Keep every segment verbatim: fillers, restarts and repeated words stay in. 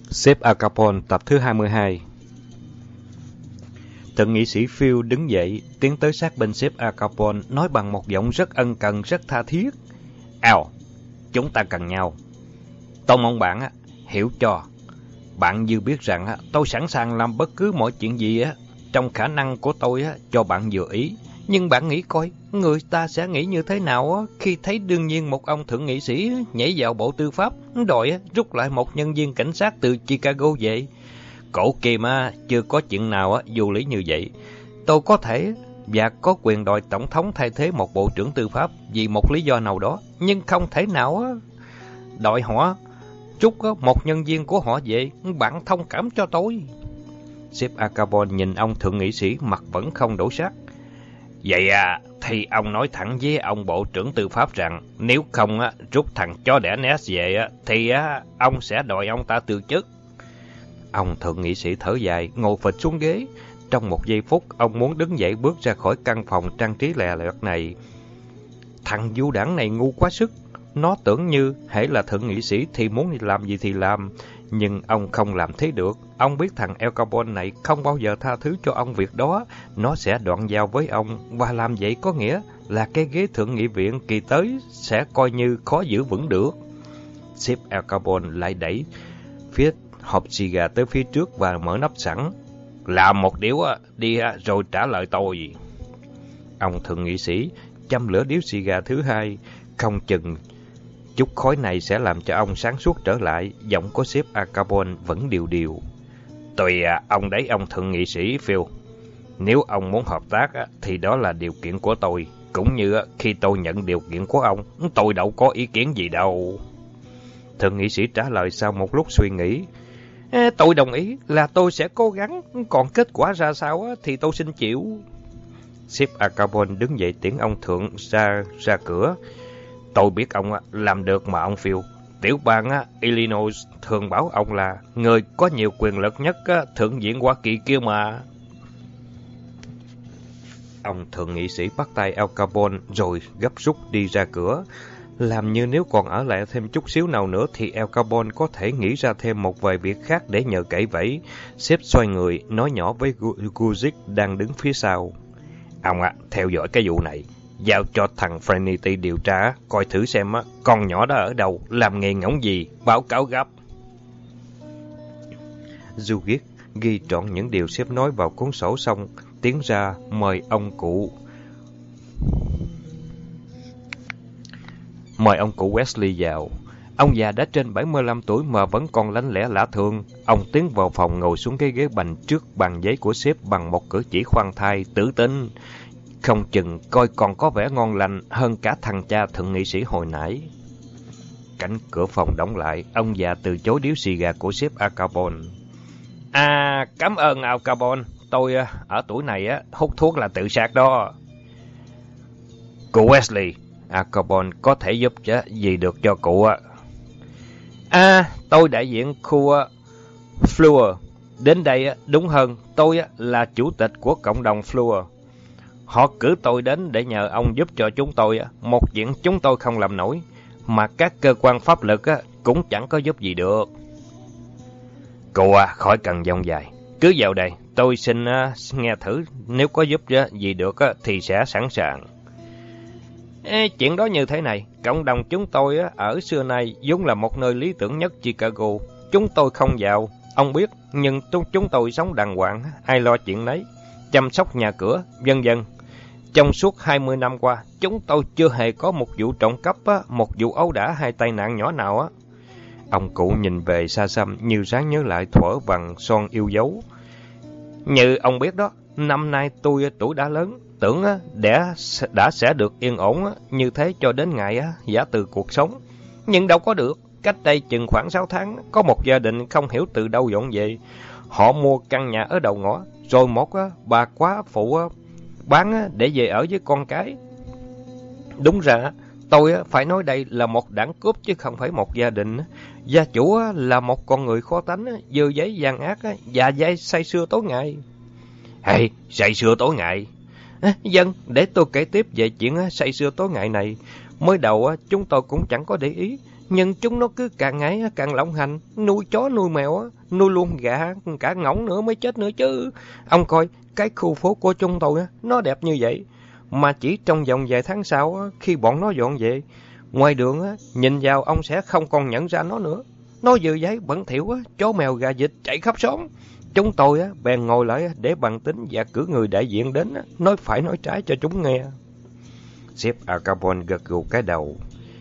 Sếp Al Capone tập thứ hai mươi hai. Thượng nghị sĩ Phil đứng dậy, tiến tới sát bên sếp Al Capone, nói bằng một giọng rất ân cần, rất tha thiết. Al, chúng ta cần nhau. Tôi mong bạn á, hiểu cho. Bạn như biết rằng á, tôi sẵn sàng làm bất cứ mọi chuyện gì á, trong khả năng của tôi á, cho bạn vừa ý. Nhưng bạn nghĩ coi, người ta sẽ nghĩ như thế nào á, khi thấy đương nhiên một ông thượng nghị sĩ nhảy vào bộ tư pháp, đòi á, rút lại một nhân viên cảnh sát từ Chicago vậy. Cổ Kim á, chưa có chuyện nào á, vô lý như vậy. Tôi có thể và có quyền đòi tổng thống thay thế một bộ trưởng tư pháp vì một lý do nào đó, nhưng không thể nào á, đòi họ rút á, một nhân viên của họ về. Bạn thông cảm cho tôi. Sếp Al Capone nhìn ông thượng nghị sĩ, mặt vẫn không đổi sắc. Vậy à, thì ông nói thẳng với ông bộ trưởng tư pháp rằng nếu không á, rút thằng chó đẻ Ness về á, thì á, ông sẽ đòi ông ta từ chức. Ông thượng nghị sĩ thở dài, ngồi phịch xuống ghế. Trong một giây phút, ông muốn đứng dậy bước ra khỏi căn phòng trang trí lè lẹt này. Thằng du đảng này ngu quá sức. Nó tưởng như hễ là thượng nghị sĩ thì muốn làm gì thì làm. Nhưng ông không làm thế được. Ông biết thằng Al Capone này không bao giờ tha thứ cho ông việc đó. Nó sẽ đoạn giao với ông. Và làm vậy có nghĩa là cái ghế thượng nghị viện kỳ tới sẽ coi như khó giữ vững được. Sếp Al Capone lại đẩy phía hộp xì gà tới phía trước và mở nắp sẵn. Làm một điếu đi rồi trả lời tôi. Ông thượng nghị sĩ châm lửa điếu xì gà thứ hai. Không chừng chút khói này sẽ làm cho ông sáng suốt trở lại. Giọng của sếp Al Capone vẫn điều điều. Tùy à, ông đấy ông thượng nghị sĩ Phil. Nếu ông muốn hợp tác thì đó là điều kiện của tôi. Cũng như khi tôi nhận điều kiện của ông, tôi đâu có ý kiến gì đâu. Thượng nghị sĩ trả lời sau một lúc suy nghĩ. À, tôi đồng ý là tôi sẽ cố gắng. Còn kết quả ra sao thì tôi xin chịu. Sếp Al Capone đứng dậy tiễn ông thượng ra ra cửa. Tôi biết ông làm được mà ông Phil. Tiểu bang Illinois thường bảo ông là người có nhiều quyền lực nhất thượng viện Hoa Kỳ kia mà. Ông thượng nghị sĩ bắt tay Al Capone rồi gấp rút đi ra cửa. Làm như nếu còn ở lại thêm chút xíu nào nữa thì Al Capone có thể nghĩ ra thêm một vài việc khác để nhờ cậy vẫy. Sếp xoay người, nói nhỏ với Guzik đang đứng phía sau. Ông ạ, à, theo dõi cái vụ này. Giao cho thằng Frenity điều tra, coi thử xem á, con nhỏ đó ở đâu, làm nghề ngỗng gì, báo cáo gấp. Guzik ghi trọn những điều sếp nói vào cuốn sổ xong, tiến ra mời ông cụ. Mời ông cụ Wesley vào. Ông già đã trên bảy mươi lăm tuổi mà vẫn còn lanh lẹ lạ thường. Ông tiến vào phòng ngồi xuống cái ghế bành trước bàn giấy của sếp bằng một cử chỉ khoan thai, tự tin. Không chừng coi còn có vẻ ngon lành hơn cả thằng cha thượng nghị sĩ hồi nãy. Cánh cửa phòng đóng lại, ông già từ chối điếu xì gà của sếp Al Capone. À, cảm ơn Al Capone. Tôi ở tuổi này á hút thuốc là tự sát đó. Cụ Wesley, Al Capone có thể giúp gì được cho cụ ạ? À, tôi đại diện khu Fluor. Đến đây đúng hơn, tôi là chủ tịch của cộng đồng Fluor. Họ cử tôi đến để nhờ ông giúp cho chúng tôi một chuyện chúng tôi không làm nổi, mà các cơ quan pháp lực cũng chẳng có giúp gì được. Cụ à, khỏi cần dông dài. Cứ vào đây, tôi xin nghe thử, nếu có giúp gì được thì sẽ sẵn sàng. Ê, chuyện đó như thế này, cộng đồng chúng tôi ở xưa nay vốn là một nơi lý tưởng nhất Chicago. Chúng tôi không giàu, ông biết, nhưng chúng tôi sống đàng hoàng, ai lo chuyện nấy, chăm sóc nhà cửa, vân vân. Trong suốt hai mươi năm qua, chúng tôi chưa hề có một vụ trộm cắp, một vụ ấu đả hay tai nạn nhỏ nào á. Ông cụ nhìn về xa xăm như sáng nhớ lại thuở vàng son yêu dấu. Như ông biết đó, năm nay tôi tuổi đã lớn, tưởng đã, đã sẽ được yên ổn như thế cho đến ngày giả từ cuộc sống. Nhưng đâu có được. Cách đây chừng khoảng sáu tháng, có một gia đình không hiểu từ đâu dọn về. Họ mua căn nhà ở đầu ngõ, rồi một bà quá phụ bán để về ở với con cái. Đúng ra, tôi phải nói đây là một đảng cướp chứ không phải một gia đình. Gia chủ là một con người khó tánh, dơ giấy gian ác và dây say sưa tối ngày. Hey, say sưa tối ngày? À, dân, để tôi kể tiếp về chuyện say sưa tối ngày này. Mới đầu chúng tôi cũng chẳng có để ý, nhưng chúng nó cứ càng ngày càng lộng hành, nuôi chó nuôi mèo, nuôi luôn gà, cả ngỗng nữa mới chết nữa chứ. Ông coi, cái khu phố của chúng tôi nó đẹp như vậy, mà chỉ trong vòng vài tháng sau khi bọn nó dọn về, ngoài đường nhìn vào ông sẽ không còn nhận ra nó nữa. Nó dơ giấy bẩn thỉu, chó mèo gà vịt chạy khắp xóm. Chúng tôi bèn ngồi lại để bàn tính và cử người đại diện đến nói phải nói trái cho chúng nghe. Sếp Al Capone gật gù cái đầu.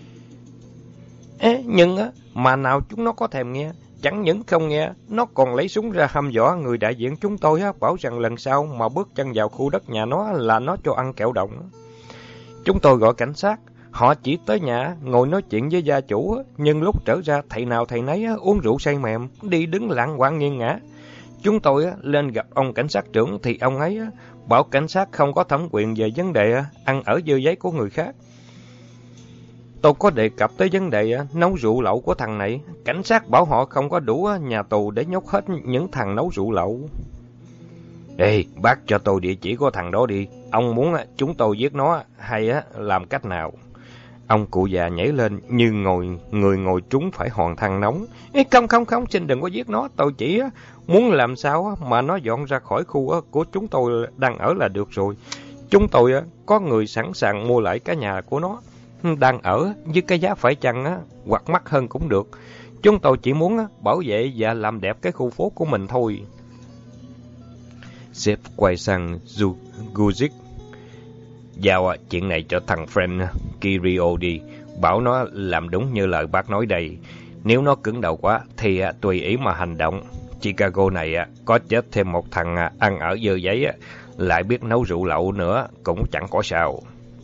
Ê, nhưng á, mà nào chúng nó có thèm nghe, chẳng những không nghe, nó còn lấy súng ra hăm dọa người đại diện chúng tôi á, bảo rằng lần sau mà bước chân vào khu đất nhà nó là nó cho ăn kẹo đồng. Chúng tôi gọi cảnh sát, họ chỉ tới nhà ngồi nói chuyện với gia chủ, nhưng lúc trở ra thầy nào thầy nấy uống rượu say mềm, đi đứng lạng quạng nghiêng ngã. Chúng tôi lên gặp ông cảnh sát trưởng thì ông ấy bảo cảnh sát không có thẩm quyền về vấn đề ăn ở dơ giấy của người khác. Tôi có đề cập tới vấn đề nấu rượu lậu của thằng này, cảnh sát bảo họ không có đủ nhà tù để nhốt hết những thằng nấu rượu lậu. Ê, bác cho tôi địa chỉ của thằng đó đi, ông muốn chúng tôi giết nó hay làm cách nào? Ông cụ già nhảy lên như ngồi người ngồi trúng phải hòn than nóng. Ê, không không không, xin đừng có giết nó, tôi chỉ muốn làm sao mà nó dọn ra khỏi khu của chúng tôi đang ở là được rồi. Chúng tôi có người sẵn sàng mua lại cái nhà của nó đang ở với cái giá phải chăng hoặc mắc hơn cũng được. Chúng tôi chỉ muốn bảo vệ và làm đẹp cái khu phố của mình thôi. Sếp quay sang Guzik. Giao chuyện này cho thằng friend Kirio đi, bảo nó làm đúng như lời bác nói đây. Nếu nó cứng đầu quá thì tùy ý mà hành động. Chicago này có chết thêm một thằng ăn ở dơ giấy, lại biết nấu rượu lậu nữa cũng chẳng có sao.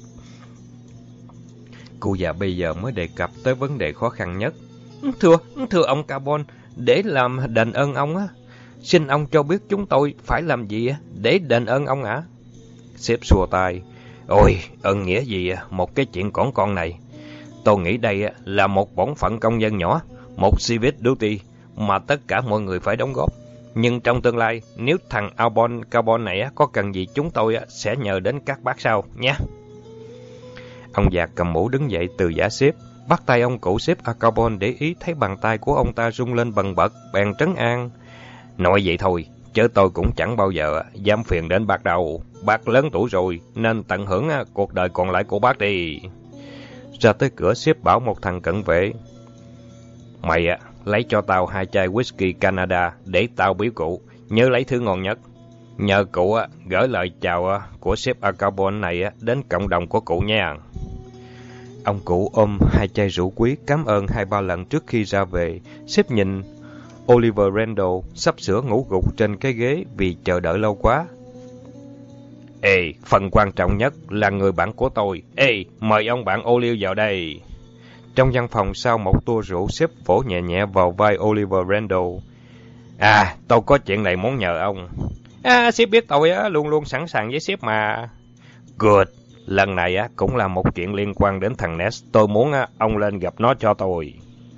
Cụ già bây giờ mới đề cập tới vấn đề khó khăn nhất. Thưa, thưa ông Carbon, để làm đền ơn ông á, xin ông cho biết chúng tôi phải làm gì để đền ơn ông ạ? Sếp xua tay. Ôi, ơn nghĩa gì một cái chuyện còn con này. Tôi nghĩ đây là một bổn phận công dân nhỏ, một civic duty mà tất cả mọi người phải đóng góp. Nhưng trong tương lai, nếu thằng Albon Carbon này có cần gì chúng tôi sẽ nhờ đến các bác sau nhé. Ông già cầm mũ đứng dậy từ giả xếp, bắt tay ông cụ sếp Al Capone để ý thấy bàn tay của ông ta rung lên bần bật, bèn trấn an. Nói vậy thôi, chứ tôi cũng chẳng bao giờ dám phiền đến bác đâu. Bác lớn tuổi rồi, nên tận hưởng cuộc đời còn lại của bác đi. Ra tới cửa sếp bảo một thằng cận vệ. Mày lấy cho tao hai chai whisky Canada để tao biếu cụ, nhớ lấy thứ ngon nhất. Nhờ cụ gửi lời chào của sếp Al Capone này đến cộng đồng của cụ nha. Ông cụ ôm hai chai rượu quý cảm ơn hai ba lần trước khi ra về. Sếp nhìn Oliver Randall sắp sửa ngủ gục trên cái ghế vì chờ đợi lâu quá. Ê, phần quan trọng nhất là người bạn của tôi. Ê, mời ông bạn Oliver vào đây. Trong văn phòng sau một tua rượu, sếp vỗ nhẹ nhẹ vào vai Oliver Randall. À, tôi có chuyện này muốn nhờ ông. À, sếp biết tôi á, luôn luôn sẵn sàng với sếp mà. Good. Lần này á cũng là một chuyện liên quan đến thằng Ness. Tôi muốn á, ông lên gặp nó cho tôi.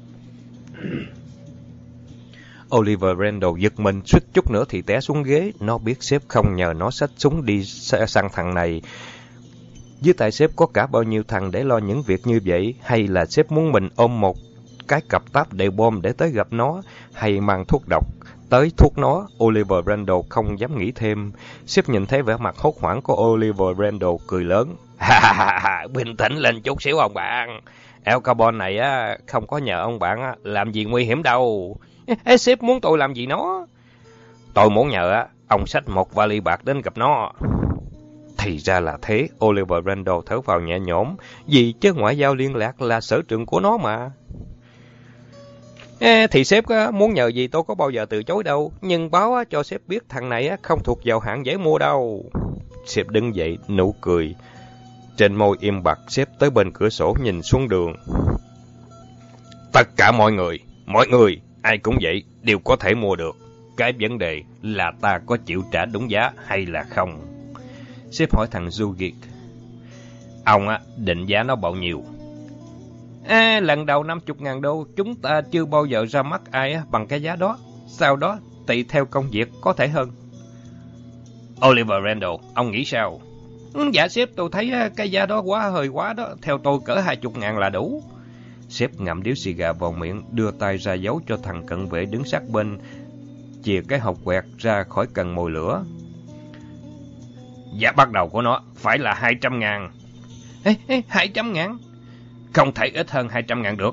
Oliver Randall giật mình suýt chút nữa thì té xuống ghế. Nó biết sếp không nhờ nó xách súng đi săn thằng này. Dưới tay sếp có cả bao nhiêu thằng để lo những việc như vậy? Hay là sếp muốn mình ôm một cái cặp táp đầy bom để tới gặp nó? Hay mang thuốc độc tới thuốc nó? Oliver Randall không dám nghĩ thêm. Sếp nhìn thấy vẻ mặt hốt hoảng của Oliver Randall cười lớn. Ha ha ha, bình tĩnh lên chút xíu ông bạn. Al Capone này á không có nhờ ông bạn á làm gì nguy hiểm đâu. Ê, sếp muốn tôi làm gì nó? Tôi muốn nhờ á ông xách một vali bạc đến gặp nó. Thì ra là thế. Oliver Randall thở vào nhẹ nhõm. Vì chứ ngoại giao liên lạc là sở trường của nó mà. Ê, thì sếp á, muốn nhờ gì tôi có bao giờ từ chối đâu. Nhưng báo á, cho sếp biết thằng này á, không thuộc vào hạng dễ mua đâu. Sếp đứng dậy, nụ cười trên môi im bặt. Sếp tới bên cửa sổ nhìn xuống đường. Tất cả mọi người, mọi người, ai cũng vậy, đều có thể mua được. Cái vấn đề là ta có chịu trả đúng giá hay là không. Sếp hỏi thằng Zugik. Ông á, định giá nó bao nhiêu? À, lần đầu năm mươi ngàn đô, chúng ta chưa bao giờ ra mắt ai á, bằng cái giá đó. Sau đó, tùy theo công việc, có thể hơn. Oliver Randall, ông nghĩ sao? Ừ, dạ sếp, tôi thấy cái giá đó quá hơi quá đó. Theo tôi cỡ hai mươi ngàn là đủ. Sếp ngậm điếu xì gà vào miệng, đưa tay ra dấu cho thằng cận vệ đứng sát bên, chìa cái hộp quẹt ra khỏi cần mồi lửa. Giá bắt đầu của nó phải là hai trăm ngàn. Ê, ê, hai trăm ngàn? Không thể ít hơn hai trăm ngàn được.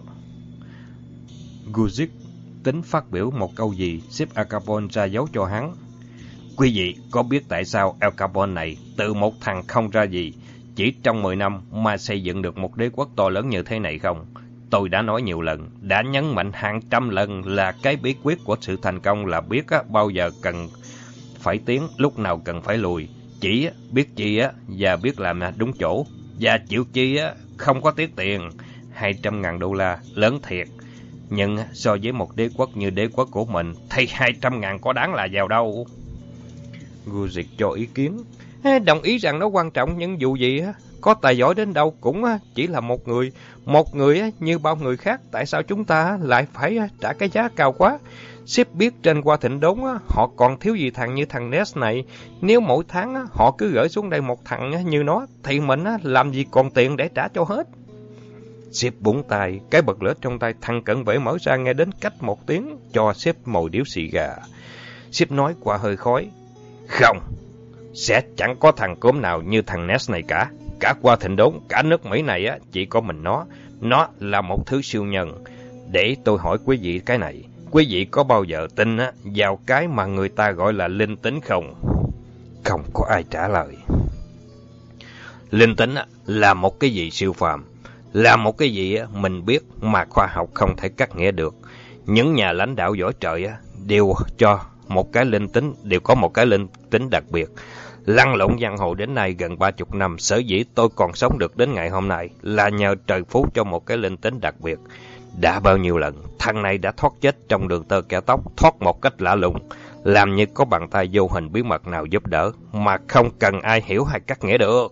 Guzik tính phát biểu một câu gì, sếp Al Capone ra dấu cho hắn. Quý vị có biết tại sao Al Capone này từ một thằng không ra gì, chỉ trong mười năm mà xây dựng được một đế quốc to lớn như thế này không? Tôi đã nói nhiều lần, đã nhấn mạnh hàng trăm lần là cái bí quyết của sự thành công là biết á, bao giờ cần phải tiến, lúc nào cần phải lùi. Chỉ biết chi á, và biết làm đúng chỗ, và chịu chi á, không có tiếc tiền. Hai trăm ngàn đô la, lớn thiệt. Nhưng so với một đế quốc như đế quốc của mình, thì hai trăm ngàn có đáng là vào đâu? Guzik cho ý kiến. Đồng ý rằng nó quan trọng, nhưng dù gì có tài giỏi đến đâu cũng chỉ là một người. Một người như bao người khác, tại sao chúng ta lại phải trả cái giá cao quá? Sếp biết trên qua thịnh đốn họ còn thiếu gì thằng như thằng Ness này. Nếu mỗi tháng họ cứ gửi xuống đây một thằng như nó, thì mình làm gì còn tiền để trả cho hết? Sếp búng tay, cái bật lửa trong tay thằng cận vệ mở ra nghe đến cách một tiếng, cho sếp mồi điếu xì gà. Sếp nói qua hơi khói. Không, sẽ chẳng có thằng cốm nào như thằng Ness này cả. Cả qua thịnh đốn, cả nước Mỹ này á, chỉ có mình nó. Nó là một thứ siêu nhân. Để tôi hỏi quý vị cái này. Quý vị có bao giờ tin á, vào cái mà người ta gọi là linh tính không? Không có ai trả lời. Linh tính á, là một cái gì siêu phàm. Là một cái gì á, mình biết mà khoa học không thể cắt nghĩa được. Những nhà lãnh đạo giỏi trời á, đều cho một cái linh tính, đều có một cái linh tính đặc biệt. Lăn lộn giang hồ đến nay gần ba chục năm, sở dĩ tôi còn sống được đến ngày hôm nay là nhờ trời phú cho một cái linh tính đặc biệt. Đã bao nhiêu lần, thằng này đã thoát chết trong đường tơ kẻ tóc, thoát một cách lạ lùng, làm như có bàn tay vô hình bí mật nào giúp đỡ, mà không cần ai hiểu hay cắt nghĩa được.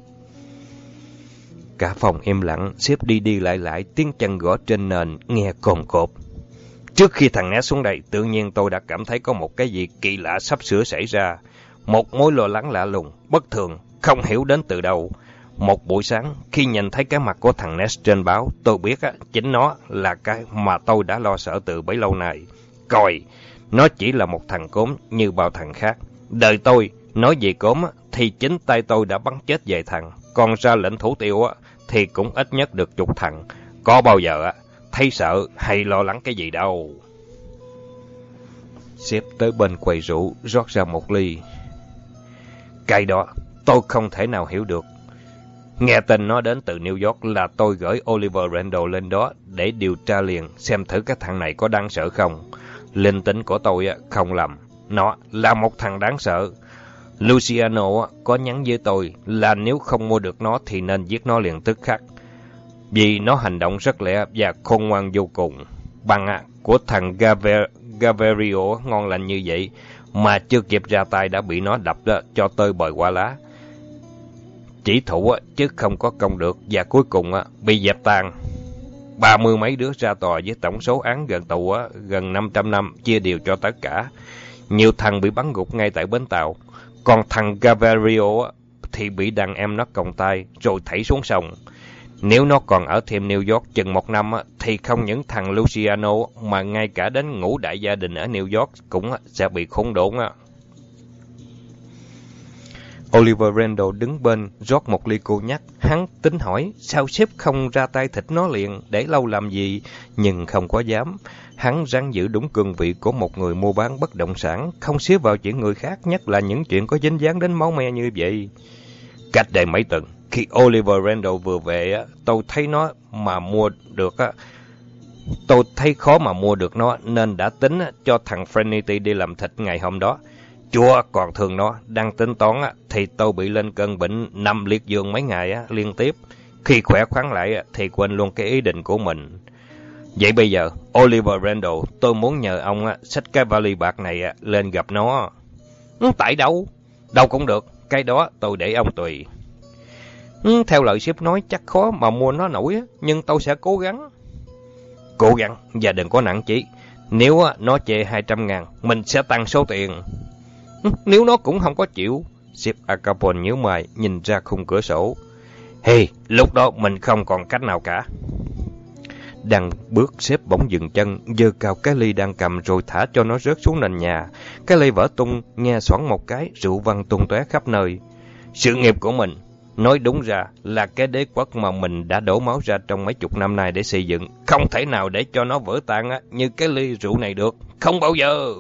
Cả phòng im lặng, sếp đi đi lại lại, tiếng chân gõ trên nền, nghe cồn cộp. Trước khi thằng né xuống đây, tự nhiên tôi đã cảm thấy có một cái gì kỳ lạ sắp sửa xảy ra. Một mối lo lắng lạ lùng, bất thường, không hiểu đến từ đâu. Một buổi sáng, khi nhìn thấy cái mặt của thằng Ness trên báo, tôi biết á, chính nó là cái mà tôi đã lo sợ từ bấy lâu nay. Coi, nó chỉ là một thằng cốm như bao thằng khác. Đời tôi, nói về cốm á, thì chính tay tôi đã bắn chết vài thằng. Còn ra lệnh thủ tiêu á, thì cũng ít nhất được chục thằng. Có bao giờ á, thấy sợ hay lo lắng cái gì đâu. Sếp tới bên quầy rượu, rót ra một ly. Cái đó, tôi không thể nào hiểu được. Nghe tin nó đến từ New York là tôi gửi Oliver Randall lên đó để điều tra liền, xem thử cái thằng này có đáng sợ không. Linh tính của tôi không lầm, nó là một thằng đáng sợ. Luciano có nhắn với tôi là nếu không mua được nó thì nên giết nó liền tức khắc. Vì nó hành động rất lẹ và khôn ngoan vô cùng. Bằng của thằng Gaverio ngon lành như vậy mà chưa kịp ra tay đã bị nó đập cho tơi bời quả lá. Chỉ thủ chứ không có công được, và cuối cùng bị dẹp tan. Ba mươi mấy đứa ra tòa với tổng số án gần tù gần năm trăm năm, chia đều cho tất cả. Nhiều thằng bị bắn gục ngay tại bến tàu, còn thằng Gaverio thì bị đàn em nó còng tay rồi thảy xuống sông. Nếu nó còn ở thêm New York chừng một năm thì không những thằng Luciano mà ngay cả đến ngũ đại gia đình ở New York cũng sẽ bị khốn đốn. Oliver Randall đứng bên, rót một ly cô nhắc. Hắn tính hỏi, sao sếp không ra tay thịt nó liền, để lâu làm gì, nhưng không có dám. Hắn ráng giữ đúng cương vị của một người mua bán bất động sản, không xía vào chuyện người khác, nhất là những chuyện có dính dáng đến máu me như vậy. Cách đây mấy tuần, khi Oliver Randall vừa về, tôi thấy nó mà mua được, tôi thấy khó mà mua được nó, nên đã tính cho thằng Frenity đi làm thịt ngày hôm đó. Chúa còn thương nó, đang tính toán thì tôi bị lên cơn bệnh nằm liệt giường mấy ngày liên tiếp. Khi khỏe khoắn lại thì quên luôn cái ý định của mình. Vậy bây giờ, Oliver Randall, tôi muốn nhờ ông xách cái vali bạc này lên gặp nó. Tại đâu? Đâu cũng được, cái đó tôi để ông tùy. Theo lời sếp nói chắc khó mà mua nó nổi, nhưng tôi sẽ cố gắng. Cố gắng, và đừng có nặng chí. Nếu nó chê hai trăm ngàn, mình sẽ tăng số tiền. Nếu nó cũng không có chịu. Sếp Al Capone nhíu mày, nhìn ra khung cửa sổ. Hey, lúc đó mình không còn cách nào cả. Đang bước xếp bỗng dừng chân, giơ cao cái ly đang cầm rồi thả cho nó rớt xuống nền nhà. Cái ly vỡ tung, nghe xoảng một cái, rượu văng tung tóe khắp nơi. Sự nghiệp của mình, nói đúng ra là cái đế quốc mà mình đã đổ máu ra trong mấy chục năm nay để xây dựng, không thể nào để cho nó vỡ tan á, như cái ly rượu này được, không bao giờ.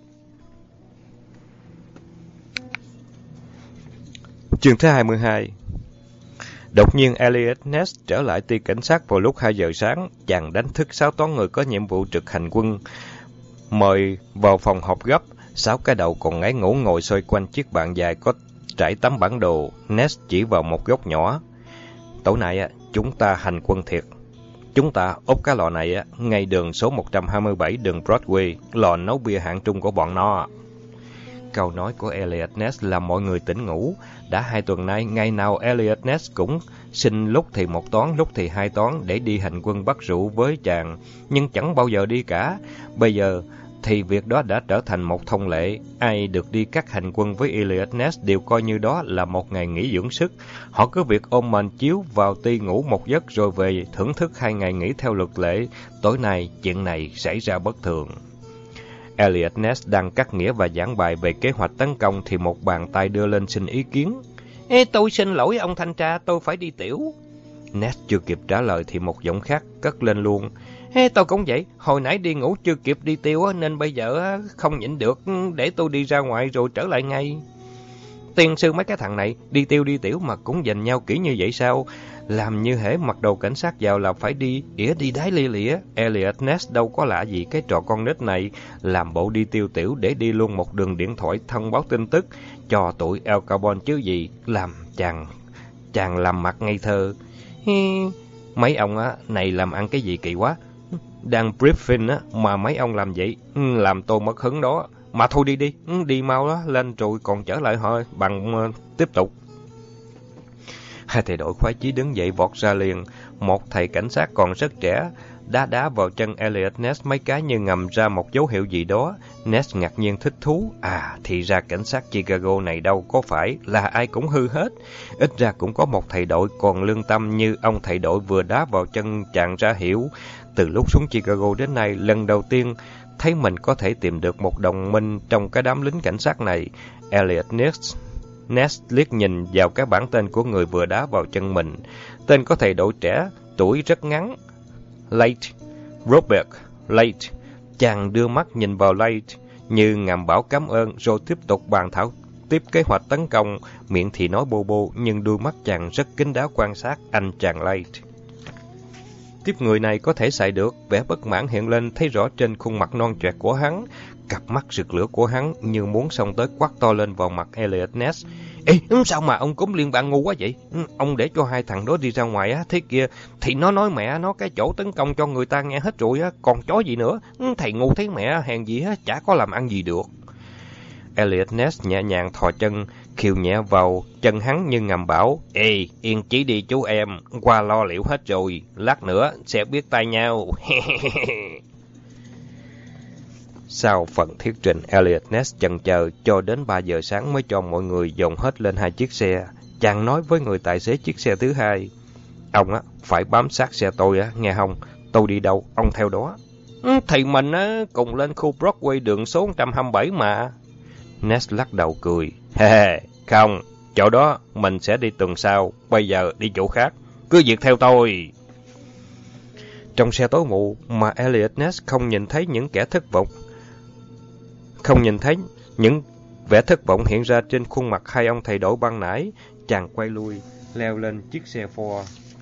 Chương thứ hai mươi hai. Đột nhiên Elliot Ness trở lại ty cảnh sát vào lúc hai giờ sáng. Chàng đánh thức sáu toán người có nhiệm vụ trực hành quân, mời vào phòng họp gấp. Sáu cái đầu còn ngáy ngủ ngồi xoay quanh chiếc bàn dài có trải tấm bản đồ. Ness chỉ vào một góc nhỏ. Tối nay chúng ta hành quân thiệt. Chúng ta úp cái lò này ngay đường số một trăm hai mươi bảy đường Broadway, lò nấu bia hạng trung của bọn nó. Câu nói của Elliot Ness làm mọi người tỉnh ngủ. Đã hai tuần nay, ngày nào Elliot Ness cũng xin lúc thì một toán, lúc thì hai toán để đi hành quân bắt rượu với chàng, nhưng chẳng bao giờ đi cả. Bây giờ thì việc đó đã trở thành một thông lệ. Ai được đi các hành quân với Elliot Ness đều coi như đó là một ngày nghỉ dưỡng sức. Họ cứ việc ôm mền chiếu vào ty ngủ một giấc rồi về thưởng thức hai ngày nghỉ theo luật lệ. Tối nay, chuyện này xảy ra bất thường. Elliot Ness đang cắt nghĩa và giảng bài về kế hoạch tấn công thì một bàn tay đưa lên xin ý kiến. Ê, tôi xin lỗi ông thanh tra, tôi phải đi tiểu. Ness chưa kịp trả lời thì một giọng khác cất lên luôn. Ê, tôi cũng vậy, hồi nãy đi ngủ chưa kịp đi tiêu nên bây giờ không nhịn được, để tôi đi ra ngoài rồi trở lại ngay. Tiên sư mấy cái thằng này đi tiêu đi tiểu mà cũng giành nhau kỹ như vậy sao? Làm như hễ mặc đồ cảnh sát vào là phải đi ỉa đi đái lia lịa. Elliot Ness đâu có lạ gì cái trò con nít này, làm bộ đi tiêu tiểu để đi luôn một đường điện thoại thông báo tin tức cho tụi Al Capone chứ gì. Làm chàng chàng làm mặt ngây thơ. Hi, mấy ông á này làm ăn cái gì kỳ quá. Đang briefing á mà mấy ông làm vậy, làm tôi mất hứng đó. Mà thôi đi đi, đi mau đó, lên rồi còn trở lại hỏi bằng uh, tiếp tục. Hai thầy đội khoái chí đứng dậy vọt ra liền. Một thầy cảnh sát còn rất trẻ đá đá vào chân Elliot Ness mấy cái như ngầm ra một dấu hiệu gì đó. Ness ngạc nhiên thích thú. À, thì ra cảnh sát Chicago này đâu có phải là ai cũng hư hết. Ít ra cũng có một thầy đội còn lương tâm như ông thầy đội vừa đá vào chân chàng ra hiểu. Từ lúc xuống Chicago đến nay, lần đầu tiên thấy mình có thể tìm được một đồng minh trong cái đám lính cảnh sát này. Elliot Ness Ness liếc nhìn vào cái bản tên của người vừa đá vào chân mình. Tên có thầy đội trẻ, tuổi rất ngắn. Late, Robert Late. Chàng đưa mắt nhìn vào Late như ngầm bảo cảm ơn rồi tiếp tục bàn thảo tiếp kế hoạch tấn công. Miệng thì nói bô bô nhưng đôi mắt chàng rất kín đáo quan sát anh chàng Late. Tiếp người này có thể xài được, vẻ bất mãn hiện lên thấy rõ trên khuôn mặt non choẹt của hắn. Cặp mắt rực lửa của hắn như muốn xông tới quát to lên vào mặt Elliot Ness. Ê, sao mà ông cúm liên bang ngu quá vậy? Ông để cho hai thằng đó đi ra ngoài á, thế kia thì nó nói mẹ nó cái chỗ tấn công cho người ta nghe hết rồi á, còn chó gì nữa. Thầy ngu thấy mẹ hèn gì á, chả có làm ăn gì được. Elliot Ness nhẹ nhàng thò chân, khiêu nhẹ vào chân hắn như ngầm bảo. Ê, yên chí đi chú em, qua lo liệu hết rồi, lát nữa sẽ biết tay nhau. Sau phần thuyết trình, Elliot Ness chần chờ cho đến ba giờ sáng mới cho mọi người dồn hết lên hai chiếc xe. Chàng nói với người tài xế chiếc xe thứ hai. Ông á, phải bám sát xe tôi á, nghe không? Tôi đi đâu, ông theo đó. Thì mình á, cùng lên khu Broadway đường số một trăm hai mươi bảy mà. Ness lắc đầu cười. Hề, không, chỗ đó mình sẽ đi tuần sau, bây giờ đi chỗ khác. Cứ việc theo tôi. Trong xe tối mù mà Elliot Ness không nhìn thấy những kẻ thất vọng. Không nhìn thấy những vẻ thất vọng hiện ra trên khuôn mặt hai ông thầy đội ban nãy. Chàng quay lui, leo lên chiếc xe Ford.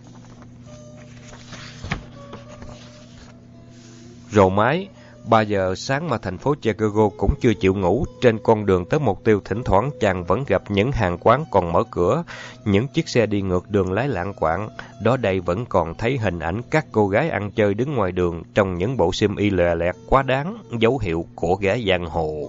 Rồ máy, ba giờ sáng mà thành phố Chicago cũng chưa chịu ngủ. Trên con đường tới mục tiêu thỉnh thoảng chàng vẫn gặp những hàng quán còn mở cửa, những chiếc xe đi ngược đường lái lạng quạng. Đó đây vẫn còn thấy hình ảnh các cô gái ăn chơi đứng ngoài đường trong những bộ xiêm y lòe loẹt quá đáng, dấu hiệu của gái giang hồ.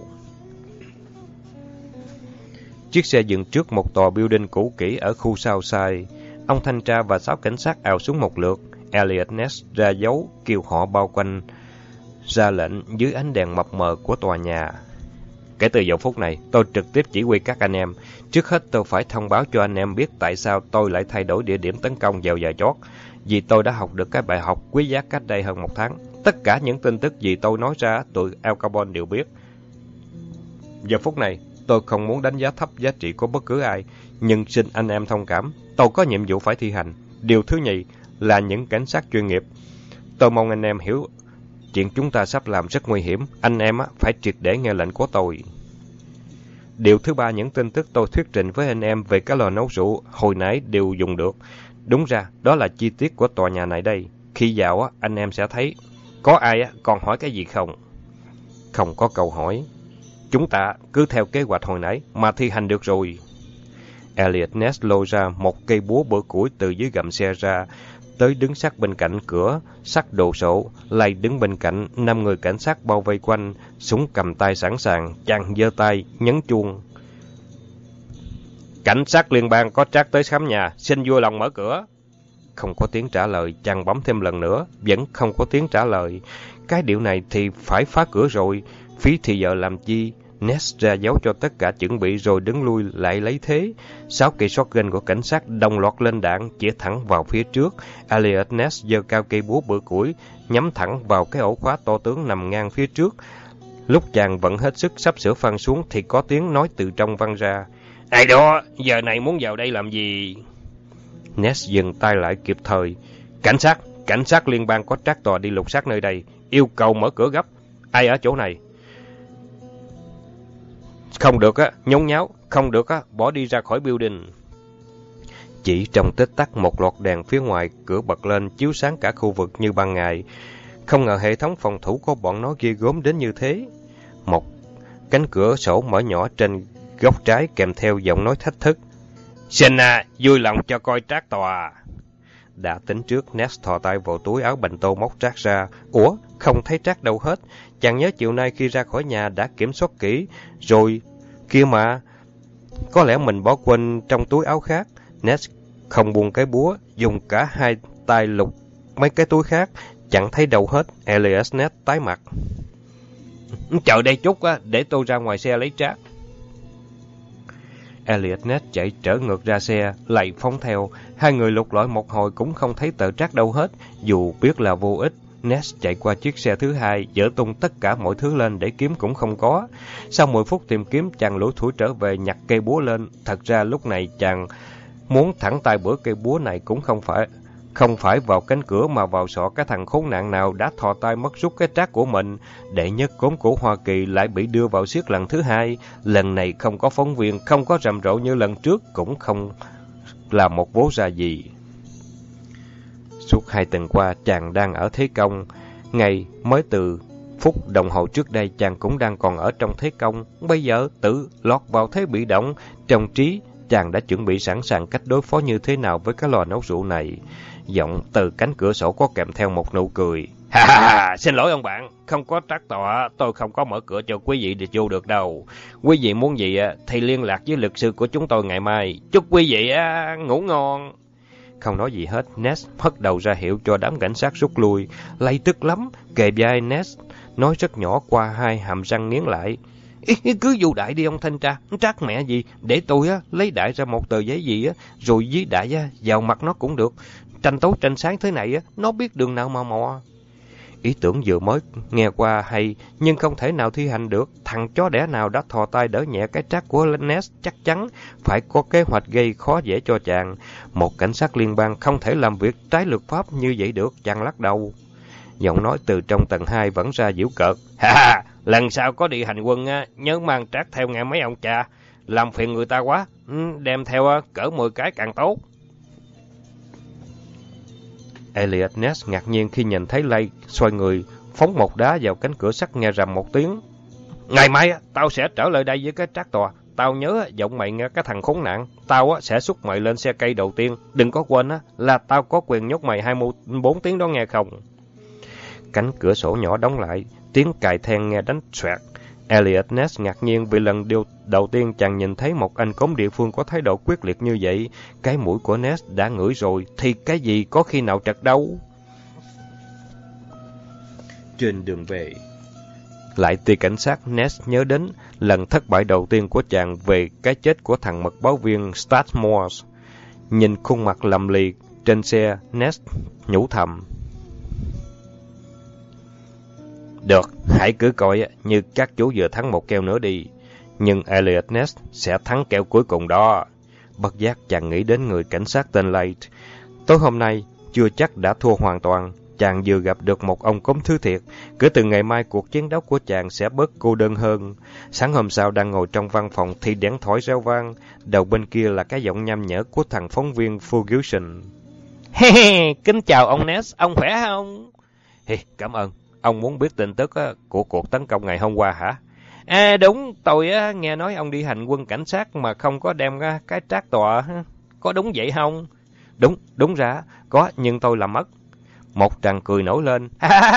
Chiếc xe dừng trước một tòa building cũ kỹ ở khu Southside. Ông thanh tra và sáu cảnh sát ào xuống một lượt. Elliot Ness ra dấu kêu họ bao quanh, ra lệnh dưới ánh đèn mập mờ của tòa nhà. Kể từ giờ phút này, tôi trực tiếp chỉ huy các anh em. Trước hết tôi phải thông báo cho anh em biết tại sao tôi lại thay đổi địa điểm tấn công vào giờ chót. vì tôi đã học được cái bài học quý giá cách đây hơn một tháng. Tất cả những tin tức gì tôi nói ra, tụi Al Capone đều biết. Giờ phút này, tôi không muốn đánh giá thấp giá trị của bất cứ ai, nhưng xin anh em thông cảm, tôi có nhiệm vụ phải thi hành. Điều thứ nhì là những cảnh sát chuyên nghiệp. Tôi mong anh em hiểu chuyện chúng ta sắp làm rất nguy hiểm, anh em phải triệt để nghe lệnh của tôi. Điều thứ ba, những tin tức tôi thuyết trình với anh em về cái lò nấu rượu hồi nãy đều dùng được. Đúng ra, đó là chi tiết của tòa nhà này đây. Khi vào, anh em sẽ thấy. Có ai còn hỏi cái gì không? Không có câu hỏi. Chúng ta cứ theo kế hoạch hồi nãy mà thi hành được rồi. Elliot Ness lôi ra một cây búa bữa củi từ dưới gầm xe ra, tới đứng sát bên cạnh cửa, sắt đồ sộ, lại đứng bên cạnh, năm người cảnh sát bao vây quanh, súng cầm tay sẵn sàng, chàng giơ tay, nhấn chuông. Cảnh sát liên bang có trác tới khám nhà, xin vui lòng mở cửa. Không có tiếng trả lời, chàng bấm thêm lần nữa, vẫn không có tiếng trả lời. Cái điệu này thì phải phá cửa rồi, phí thì giờ làm chi? Ness ra dấu cho tất cả chuẩn bị rồi đứng lui lại lấy thế. Sáu cây shotgun của cảnh sát đồng loạt lên đạn, chĩa thẳng vào phía trước. Elliot Ness giơ cao cây búa bữa củi, nhắm thẳng vào cái ổ khóa to tướng nằm ngang phía trước. Lúc chàng vẫn hết sức sắp sửa phăng xuống thì có tiếng nói từ trong vang ra. Ai đó, giờ này muốn vào đây làm gì? Ness dừng tay lại kịp thời. Cảnh sát, cảnh sát liên bang có trác tòa đi lục soát nơi đây, yêu cầu mở cửa gấp. Ai ở chỗ này? Không được á, nhốn nháo, không được á, bỏ đi ra khỏi building. Chỉ trong tích tắc, một loạt đèn phía ngoài cửa bật lên, chiếu sáng cả khu vực như ban ngày. Không ngờ hệ thống phòng thủ của bọn nó ghê gớm đến như thế. Một cánh cửa sổ mở nhỏ trên góc trái kèm theo giọng nói thách thức. Xin à, vui lòng cho coi trác tòa. Đã tính trước, Ness thò tay vào túi áo bành tô móc trác ra. Ủa, không thấy trác đâu hết. Chàng nhớ chiều nay khi ra khỏi nhà đã kiểm soát kỹ rồi kia mà. Có lẽ mình bỏ quên trong túi áo khác. Ness không buông cái búa, dùng cả hai tay lục mấy cái túi khác, chẳng thấy đâu hết. Elliot Ness tái mặt. Chờ đây chút á, để tôi ra ngoài xe lấy trác. Elliot Ness chạy trở ngược ra xe, lại phóng theo. Hai người lục lọi một hồi cũng không thấy tờ trác đâu hết. Dù biết là vô ích, Ness chạy qua chiếc xe thứ hai, dỡ tung tất cả mọi thứ lên để kiếm cũng không có. Sau mười phút tìm kiếm, chàng lủi thủi trở về nhặt cây búa lên. Thật ra lúc này chàng muốn thẳng tay bữa cây búa này cũng không phải không phải vào cánh cửa mà vào sọ cái thằng khốn nạn nào đã thò tay mất rút cái trác của mình. Đệ nhất cốm của Hoa Kỳ lại bị đưa vào xiết lần thứ hai. Lần này không có phóng viên, không có rầm rộ như lần trước, cũng không là một vố ra gì. Suốt hai tuần qua, chàng đang ở thế công. Ngày mới từ phút đồng hồ trước đây, chàng cũng đang còn ở trong thế công. Bây giờ tự lọt vào thế bị động. Trong trí, chàng đã chuẩn bị sẵn sàng cách đối phó như thế nào với cái lò nấu rượu này. Giọng từ cánh cửa sổ có kèm theo một nụ cười. Ha ha ha, xin lỗi ông bạn, không có trác tòa, tôi không có mở cửa cho quý vị được vô được đâu. Quý vị muốn gì thì liên lạc với luật sư của chúng tôi ngày mai. Chúc quý vị ngủ ngon. Không nói gì hết, Ness hất đầu ra hiệu cho đám cảnh sát rút lui. Lay tức lắm, kề vai Ness nói rất nhỏ qua hai hàm răng nghiến lại. Ý, cứ vô đại đi ông thanh tra, trác mẹ gì, để tôi á lấy đại ra một tờ giấy gì á, rồi với đại á vào mặt nó cũng được. Tranh tối tranh sáng thế này á, nó biết đường nào mà mò. Ý tưởng vừa mới nghe qua hay, nhưng không thể nào thi hành được. Thằng chó đẻ nào đã thò tay đỡ nhẹ cái trác của Ness chắc chắn phải có kế hoạch gây khó dễ cho chàng. Một cảnh sát liên bang không thể làm việc trái luật pháp như vậy được, chàng lắc đầu. Giọng nói từ trong tầng hai vẫn ra giễu cợt. Ha ha, lần sau có đi hành quân á, nhớ mang trác theo nghe mấy ông cha. Làm phiền người ta quá, đem theo cỡ mười cái càng tốt. Elliot Ness ngạc nhiên khi nhìn thấy Lay xoay người, phóng một đá vào cánh cửa sắt nghe rầm một tiếng. Ngày mai tao sẽ trở lại đây với cái trác tòa. Tao nhớ giọng mày nghe cái thằng khốn nạn. Tao sẽ xúc mày lên xe cây đầu tiên. Đừng có quên là tao có quyền nhốt mày hai mươi bốn tiếng đó nghe không. Cánh cửa sổ nhỏ đóng lại, tiếng cài then nghe đánh xoẹt. Elliot Ness ngạc nhiên vì lần điều đầu tiên chàng nhìn thấy một anh cốm địa phương có thái độ quyết liệt như vậy. Cái mũi của Ness đã ngửi rồi, thì cái gì có khi nào trật đâu. Trên đường về, lại từ cảnh sát, Ness nhớ đến lần thất bại đầu tiên của chàng về cái chết của thằng mật báo viên Statmore. Nhìn khuôn mặt lầm lì, trên xe, Ness nhủ thầm. Được, hãy cứ coi như các chú vừa thắng một kèo nữa đi. Nhưng Elliot Ness sẽ thắng kèo cuối cùng đó. Bất giác chàng nghĩ đến người cảnh sát tên Late. Tối hôm nay, chưa chắc đã thua hoàn toàn. Chàng vừa gặp được một ông cốm thứ thiệt. Kể từ ngày mai, cuộc chiến đấu của chàng sẽ bớt cô đơn hơn. Sáng hôm sau, đang ngồi trong văn phòng thì đèn thổi reo vang. Đầu bên kia là cái giọng nham nhở của thằng phóng viên Ferguson. He he, kính chào ông Ness, ông khỏe không? Hey, cảm ơn. Ông muốn biết tin tức của cuộc tấn công ngày hôm qua hả? À đúng, tôi nghe nói ông đi hành quân cảnh sát mà không có đem cái trác tọa. Có đúng vậy không? Đúng, đúng ra, có, nhưng tôi làm mất. Một tràng cười nổi lên.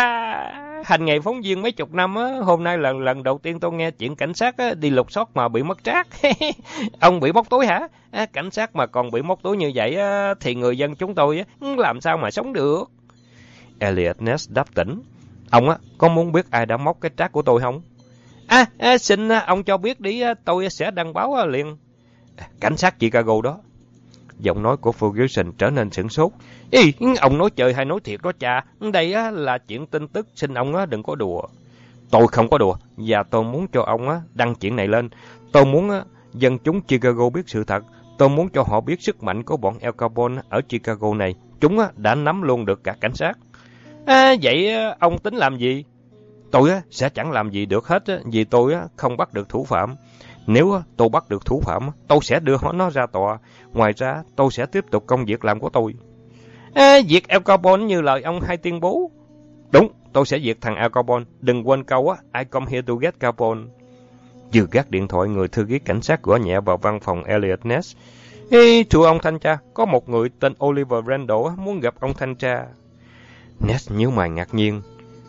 Hành nghề phóng viên mấy chục năm, á, hôm nay là lần đầu tiên tôi nghe chuyện cảnh sát á, đi lục soát mà bị mất trác. Ông bị móc túi hả? À, cảnh sát mà còn bị móc túi như vậy á, thì người dân chúng tôi á, làm sao mà sống được? Elliot Ness đáp tỉnh. Ông á, có muốn biết ai đã móc cái trác của tôi không? À, à xin ông cho biết đi, tôi sẽ đăng báo liền. Cảnh sát Chicago đó. Giọng nói của Ferguson trở nên sửng sốt. Ý, ông nói chơi hay nói thiệt đó cha. Đây á, là chuyện tin tức, xin ông á, đừng có đùa. Tôi không có đùa, và tôi muốn cho ông á, đăng chuyện này lên. Tôi muốn á, dân chúng Chicago biết sự thật. Tôi muốn cho họ biết sức mạnh của bọn Al Capone ở Chicago này. Chúng á, đã nắm luôn được cả cảnh sát. À, vậy ông tính làm gì? Tôi á, sẽ chẳng làm gì được hết á, vì tôi á, không bắt được thủ phạm. Nếu á, tôi bắt được thủ phạm, tôi sẽ đưa nó ra tòa. Ngoài ra, tôi sẽ tiếp tục công việc làm của tôi. À, việc Al Capone như lời ông hay tuyên bố. Đúng, tôi sẽ diệt thằng Al Capone. Đừng quên câu á, I come here to get Capone. Vừa gác điện thoại, người thư ký cảnh sát gõ nhẹ vào văn phòng Elliot Ness. Ê, thưa ông thanh tra, có một người tên Oliver Randall muốn gặp ông thanh tra. Ness nhíu mày ngạc nhiên.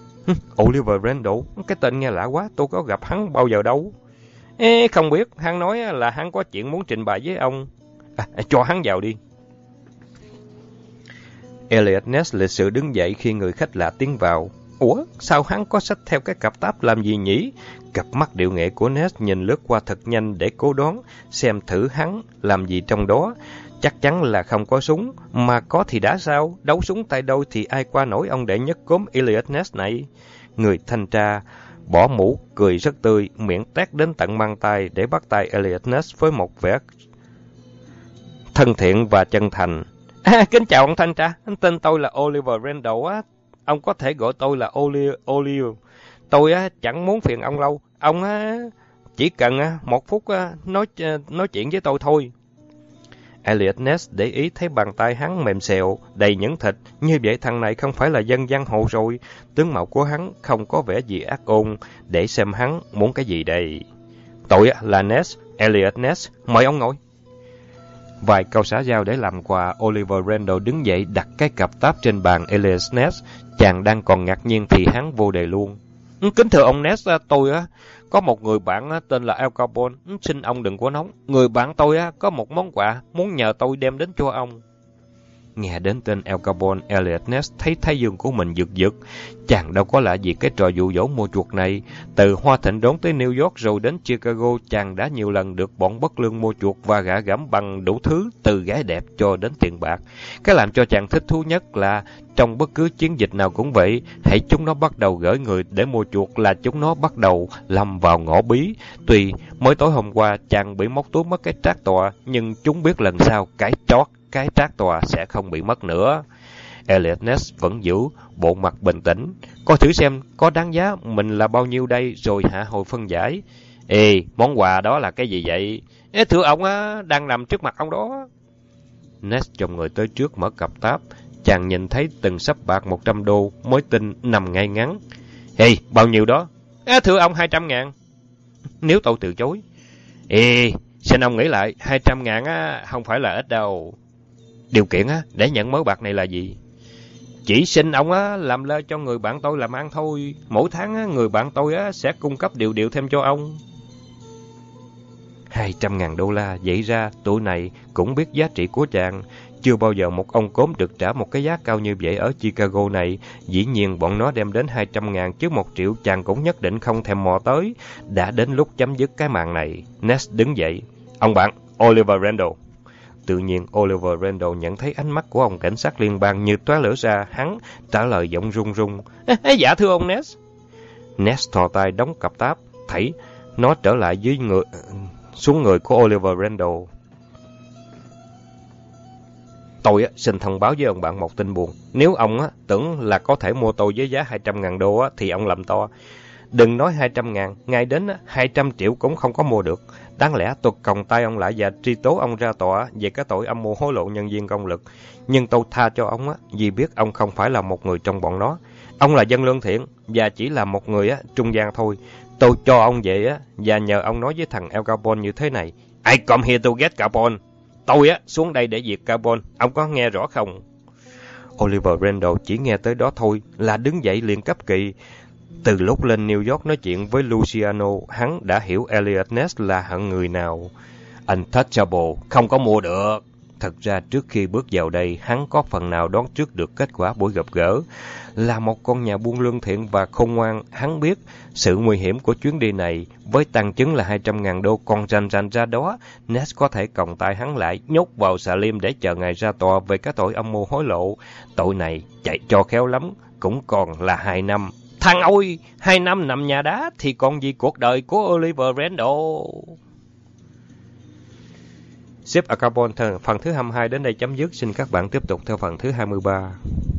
Oliver Randall, cái tên nghe lạ quá, tôi có gặp hắn bao giờ đâu. Ê, không biết, hắn nói là hắn có chuyện muốn trình bày với ông. À, cho hắn vào đi. Elliot Ness lịch sự đứng dậy khi người khách lạ tiến vào. Ủa, sao hắn có xách theo cái cặp táp làm gì nhỉ? Cặp mắt điệu nghệ của Ness nhìn lướt qua thật nhanh để cố đoán, xem thử hắn làm gì trong đó. Chắc chắn là không có súng, mà có thì đã sao? Đấu súng tay đôi thì ai qua nổi ông đệ nhất cốm Elliot Ness này. Người thanh tra bỏ mũ, cười rất tươi, miệng tét đến tận mang tay để bắt tay Elliot Ness với một vẻ thân thiện và chân thành. À, kính chào ông thanh tra, tên tôi là Oliver Randall á, ông có thể gọi tôi là Oliver. Oliver. Tôi á chẳng muốn phiền ông lâu, ông á chỉ cần á một phút á nói nói chuyện với tôi thôi. Elliot Ness để ý thấy bàn tay hắn mềm xèo, đầy những thịt, như vậy thằng này không phải là dân giang hồ rồi. Tướng mạo của hắn không có vẻ gì ác ôn, để xem hắn muốn cái gì đây. Tôi là Ness, Elliot Ness, mời ông ngồi. Vài câu xã giao để làm quà, Oliver Randall đứng dậy đặt cái cặp táp trên bàn Elliot Ness. Chàng đang còn ngạc nhiên thì hắn vô đề luôn. Kính thưa ông Ness, tôi á có một người bạn tên là Al Capone, xin ông đừng có nóng. Người bạn tôi á có một món quà muốn nhờ tôi đem đến cho ông. Nghe đến tên Al Capone, Elliot Ness thấy thái dương của mình giật giật. Chàng đâu có lạ gì cái trò dụ dỗ mua chuộc này. Từ Hoa Thịnh đón tới New York rồi đến Chicago, chàng đã nhiều lần được bọn bất lương mua chuộc và gạ gẫm bằng đủ thứ, từ gái đẹp cho đến tiền bạc. Cái làm cho chàng thích thú nhất là trong bất cứ chiến dịch nào cũng vậy, hãy chúng nó bắt đầu gửi người để mua chuộc là chúng nó bắt đầu lâm vào ngõ bí. Tuy mới tối hôm qua chàng bị móc túi mất cái trác tọa, nhưng chúng biết lần sau cái trót cái trác tòa sẽ không bị mất nữa. Elliot Ness vẫn giữ bộ mặt bình tĩnh. Coi thử xem có đáng giá mình là bao nhiêu đây rồi hạ hồi phân giải. Ê, món quà đó là cái gì vậy? Ê, thưa ông á, đang nằm trước mặt ông đó. Ness chồng người tới trước mở cặp táp. Chàng nhìn thấy từng sắp bạc một trăm đô mới tinh nằm ngay ngắn. Ê, bao nhiêu đó? Ê, thưa ông hai trăm ngàn. Nếu tôi từ chối. Ê, xin ông nghĩ lại, hai trăm ngàn á, không phải là ít đâu. Điều kiện á để nhận mớ bạc này là gì? Chỉ xin ông á làm lơ cho người bạn tôi làm ăn thôi. Mỗi tháng á, người bạn tôi á sẽ cung cấp điều điều thêm cho ông. Hai trăm ngàn đô la, vậy ra tụi này cũng biết giá trị của chàng. Chưa bao giờ một ông cốm được trả một cái giá cao như vậy ở Chicago này. Dĩ nhiên bọn nó đem đến hai trăm ngàn chứ một triệu chàng cũng nhất định không thèm mò tới. Đã đến lúc chấm dứt cái màn này. Ness đứng dậy. Ông bạn, Oliver Randall. tự nhiên, Oliver Randall nhận thấy ánh mắt của ông cảnh sát liên bang như tóe lửa ra, hắn trả lời giọng run run. Dạ thưa ông Ness. Ness thò tay đóng cặp táp, thảy nó trở lại dưới người, xuống người của Oliver Randall. Tôi á, xin thông báo với ông bạn một tin buồn. Nếu ông á, tưởng là có thể mua tôi với giá hai trăm ngàn đô á, thì ông lầm to. Đừng nói hai trăm ngàn, ngay đến á, hai trăm triệu cũng không có mua được. Đáng lẽ tôi còng tay ông lại và truy tố ông ra tòa về cái tội âm mưu hối lộ nhân viên công lực. Nhưng tôi tha cho ông á, vì biết ông không phải là một người trong bọn nó. Ông là dân lương thiện và chỉ là một người á, trung gian thôi. Tôi cho ông về á, và nhờ ông nói với thằng Al Capone như thế này. I come here to get Capone. Tôi á, xuống đây để diệt Capone. Ông có nghe rõ không? Oliver Randall chỉ nghe tới đó thôi là đứng dậy liền cấp kỳ. Từ lúc lên New York nói chuyện với Luciano, hắn đã hiểu Eliot Ness là hạng người nào. Untouchable, không có mua được. Thật ra trước khi bước vào đây, hắn có phần nào đoán trước được kết quả buổi gặp gỡ. Là một con nhà buôn lương thiện và khôn ngoan, hắn biết sự nguy hiểm của chuyến đi này. Với tăng chứng là hai trăm ngàn đô còn rành rành ra đó, Ness có thể còng tay hắn lại, nhốt vào xà lim để chờ ngày ra tòa về cái tội âm mưu hối lộ. Tội này chạy cho khéo lắm, cũng còn là hai năm. Thằng ôi, hai năm nằm nhà đá thì còn gì cuộc đời của Oliver Randall. Sếp Al Capone phần thứ hai mươi hai đến đây chấm dứt. Xin các bạn tiếp tục theo phần thứ hai mươi ba.